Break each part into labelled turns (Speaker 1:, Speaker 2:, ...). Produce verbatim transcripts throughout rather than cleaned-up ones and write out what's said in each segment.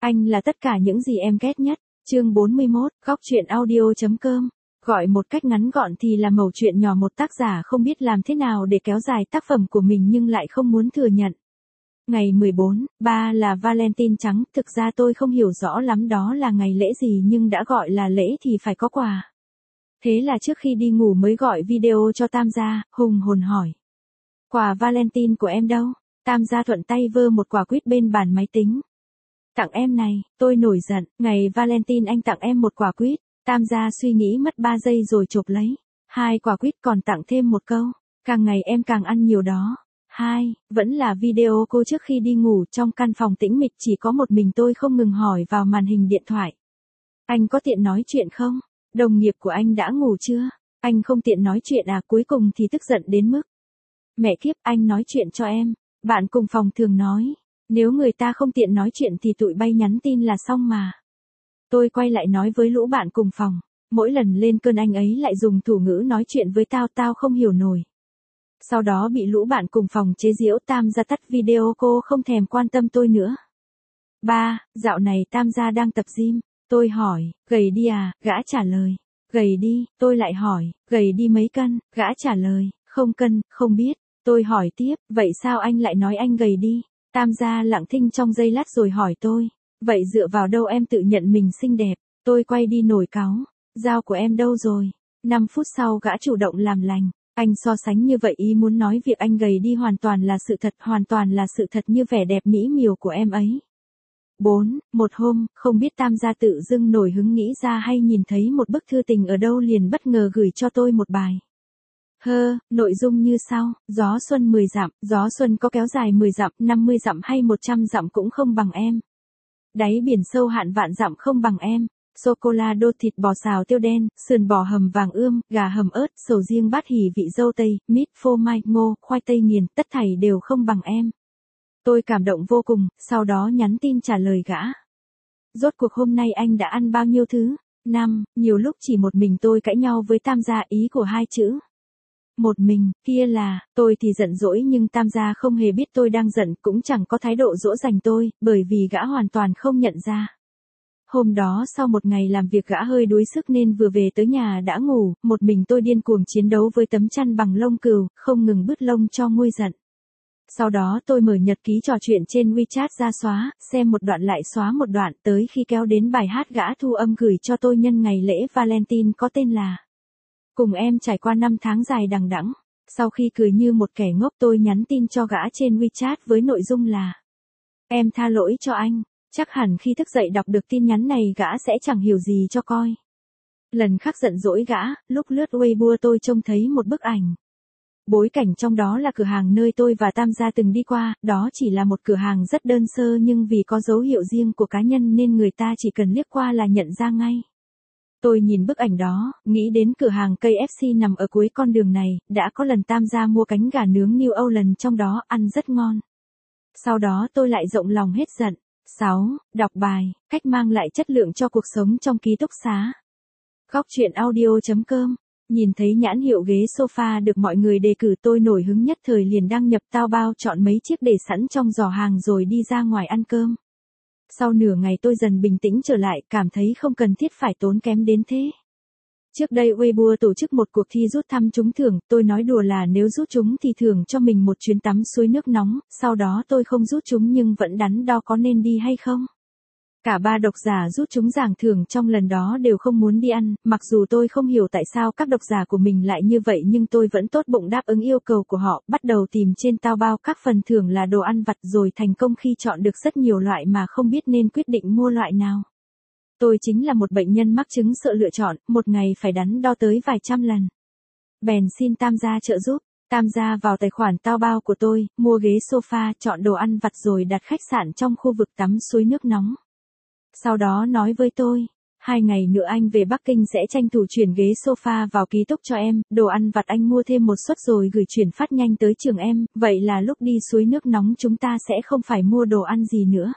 Speaker 1: Anh là tất cả những gì em ghét nhất. Chương bốn mươi mốt, góc truyện audio.com. Gọi một cách ngắn gọn thì là mẩu chuyện nhỏ một tác giả không biết làm thế nào để kéo dài tác phẩm của mình nhưng lại không muốn thừa nhận. Ngày mười bốn, ba là Valentine trắng, thực ra tôi không hiểu rõ lắm đó là ngày lễ gì nhưng đã gọi là lễ thì phải có quà. Thế là trước khi đi ngủ mới gọi video cho Tam gia, hùng hồn hỏi. Quà Valentine của em đâu? Tam gia thuận tay vơ một quả quýt bên bàn máy tính. Tặng em này, tôi nổi giận, ngày Valentine anh tặng em một quả quýt. Tam gia suy nghĩ mất ba giây rồi chộp lấy. Hai quả quýt còn tặng thêm một câu. Càng ngày em càng ăn nhiều đó. Hai, vẫn là video cô trước khi đi ngủ trong căn phòng tĩnh mịch chỉ có một mình tôi không ngừng hỏi vào màn hình điện thoại. Anh có tiện nói chuyện không? Đồng nghiệp của anh đã ngủ chưa? Anh không tiện nói chuyện à? Cuối cùng thì tức giận đến mức. Mẹ kiếp, anh nói chuyện cho em. Bạn cùng phòng thường nói. Nếu người ta không tiện nói chuyện thì tụi bay nhắn tin là xong mà. Tôi quay lại nói với lũ bạn cùng phòng. Mỗi lần lên cơn anh ấy lại dùng thủ ngữ nói chuyện với tao, tao không hiểu nổi. Sau đó bị lũ bạn cùng phòng chế giễu. Tam gia tắt video, cô không thèm quan tâm tôi nữa. Ba, dạo này Tam gia đang tập gym. Tôi hỏi, gầy đi à? Gã trả lời, gầy đi. Tôi lại hỏi, gầy đi mấy cân? Gã trả lời, không cân, không biết. Tôi hỏi tiếp, vậy sao anh lại nói anh gầy đi? Tam gia lặng thinh trong giây lát rồi hỏi tôi, vậy dựa vào đâu em tự nhận mình xinh đẹp? Tôi quay đi nổi cáu, dao của em đâu rồi? năm phút sau gã chủ động làm lành. Anh so sánh như vậy ý muốn nói việc anh gầy đi hoàn toàn là sự thật, hoàn toàn là sự thật như vẻ đẹp mỹ miều của em ấy. bốn. Một hôm, không biết Tam gia tự dưng nổi hứng nghĩ ra hay nhìn thấy một bức thư tình ở đâu liền bất ngờ gửi cho tôi một bài. Hơ, nội dung như sau, gió xuân mười dặm, gió xuân có kéo dài mười dặm, năm mươi dặm hay một trăm dặm cũng không bằng em. Đáy biển sâu hạn vạn dặm không bằng em. Sô-cô-la đô thịt bò xào tiêu đen, sườn bò hầm vàng ươm, gà hầm ớt, sầu riêng bát hỉ vị dâu tây, mít, phô mai, ngô, khoai tây nghiền, tất thảy đều không bằng em. Tôi cảm động vô cùng, sau đó nhắn tin trả lời gã. Rốt cuộc hôm nay anh đã ăn bao nhiêu thứ? Năm, nhiều lúc chỉ một mình tôi cãi nhau với Tam gia, ý của hai chữ. Một mình, kia là, tôi thì giận dỗi nhưng Tam gia không hề biết tôi đang giận, cũng chẳng có thái độ dỗ dành tôi, bởi vì gã hoàn toàn không nhận ra. Hôm đó sau một ngày làm việc gã hơi đuối sức nên vừa về tới nhà đã ngủ, một mình tôi điên cuồng chiến đấu với tấm chăn bằng lông cừu, không ngừng bứt lông cho nguôi giận. Sau đó tôi mở nhật ký trò chuyện trên WeChat ra xóa, xem một đoạn lại xóa một đoạn, tới khi kéo đến bài hát gã thu âm gửi cho tôi nhân ngày lễ Valentine có tên là Cùng em trải qua năm tháng dài đằng đẵng. Sau khi cười như một kẻ ngốc tôi nhắn tin cho gã trên WeChat với nội dung là: Em tha lỗi cho anh, chắc hẳn khi thức dậy đọc được tin nhắn này gã sẽ chẳng hiểu gì cho coi. Lần khác giận dỗi gã, lúc lướt Weibo tôi trông thấy một bức ảnh. Bối cảnh trong đó là cửa hàng nơi tôi và Tam gia từng đi qua, đó chỉ là một cửa hàng rất đơn sơ nhưng vì có dấu hiệu riêng của cá nhân nên người ta chỉ cần liếc qua là nhận ra ngay. Tôi nhìn bức ảnh đó, nghĩ đến cửa hàng ca ép xê nằm ở cuối con đường này, đã có lần Tam gia mua cánh gà nướng New Zealand trong đó, ăn rất ngon. Sau đó tôi lại rộng lòng hết giận. sáu. Đọc bài, cách mang lại chất lượng cho cuộc sống trong ký túc xá. Góc truyện audio.com. Nhìn thấy nhãn hiệu ghế sofa được mọi người đề cử tôi nổi hứng nhất thời liền đăng nhập Taobao chọn mấy chiếc để sẵn trong giỏ hàng rồi đi ra ngoài ăn cơm. Sau nửa ngày tôi dần bình tĩnh trở lại, cảm thấy không cần thiết phải tốn kém đến thế. Trước đây Weibo tổ chức một cuộc thi rút thăm trúng thưởng, tôi nói đùa là nếu rút trúng thì thưởng cho mình một chuyến tắm suối nước nóng, sau đó tôi không rút trúng nhưng vẫn đắn đo có nên đi hay không. Cả ba độc giả rút trúng giải thưởng trong lần đó đều không muốn đi ăn, mặc dù tôi không hiểu tại sao các độc giả của mình lại như vậy nhưng tôi vẫn tốt bụng đáp ứng yêu cầu của họ, bắt đầu tìm trên Taobao các phần thưởng là đồ ăn vặt rồi thành công khi chọn được rất nhiều loại mà không biết nên quyết định mua loại nào. Tôi chính là một bệnh nhân mắc chứng sợ lựa chọn, một ngày phải đắn đo tới vài trăm lần. Bèn xin Tam gia trợ giúp. Tam gia vào tài khoản Taobao của tôi, mua ghế sofa, chọn đồ ăn vặt rồi đặt khách sạn trong khu vực tắm suối nước nóng. Sau đó nói với tôi, hai ngày nữa anh về Bắc Kinh sẽ tranh thủ chuyển ghế sofa vào ký túc cho em, đồ ăn vặt anh mua thêm một suất rồi gửi chuyển phát nhanh tới trường em, vậy là lúc đi suối nước nóng chúng ta sẽ không phải mua đồ ăn gì nữa.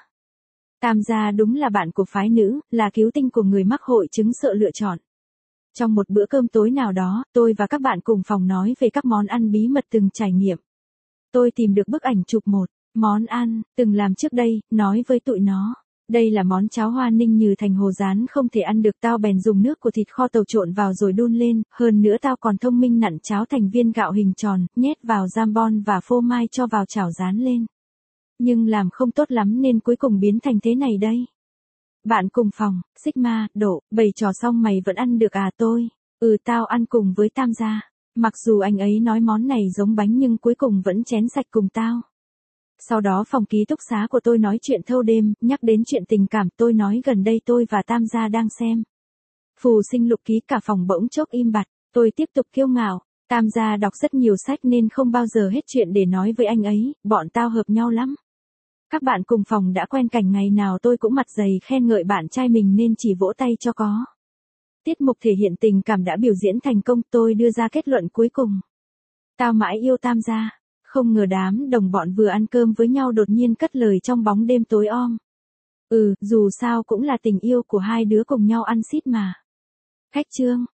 Speaker 1: Tam gia đúng là bạn của phái nữ, là cứu tinh của người mắc hội chứng sợ lựa chọn. Trong một bữa cơm tối nào đó, tôi và các bạn cùng phòng nói về các món ăn bí mật từng trải nghiệm. Tôi tìm được bức ảnh chụp một món ăn từng làm trước đây, nói với tụi nó. Đây là món cháo hoa ninh như thành hồ rán không thể ăn được, tao bèn dùng nước của thịt kho tàu trộn vào rồi đun lên, hơn nữa tao còn thông minh nặn cháo thành viên gạo hình tròn, nhét vào jambon và phô mai cho vào chảo rán lên. Nhưng làm không tốt lắm nên cuối cùng biến thành thế này đây. Bạn cùng phòng, Sigma, Độ, bày trò xong mày vẫn ăn được à? Tôi, ừ tao ăn cùng với Tam gia. Mặc dù anh ấy nói món này giống bánh nhưng cuối cùng vẫn chén sạch cùng tao. Sau đó phòng ký túc xá của tôi nói chuyện thâu đêm, nhắc đến chuyện tình cảm, tôi nói gần đây tôi và Tam gia đang xem Phù Sinh Lục Ký, cả phòng bỗng chốc im bặt, tôi tiếp tục kiêu ngạo, Tam gia đọc rất nhiều sách nên không bao giờ hết chuyện để nói với anh ấy, bọn tao hợp nhau lắm. Các bạn cùng phòng đã quen cảnh ngày nào tôi cũng mặt dày khen ngợi bạn trai mình nên chỉ vỗ tay cho có. Tiết mục thể hiện tình cảm đã biểu diễn thành công, tôi đưa ra kết luận cuối cùng. Tao mãi yêu Tam gia. Không ngờ đám đồng bọn vừa ăn cơm với nhau đột nhiên cất lời trong bóng đêm tối om. Ừ, dù sao cũng là tình yêu của hai đứa cùng nhau ăn xít mà. Khách trương.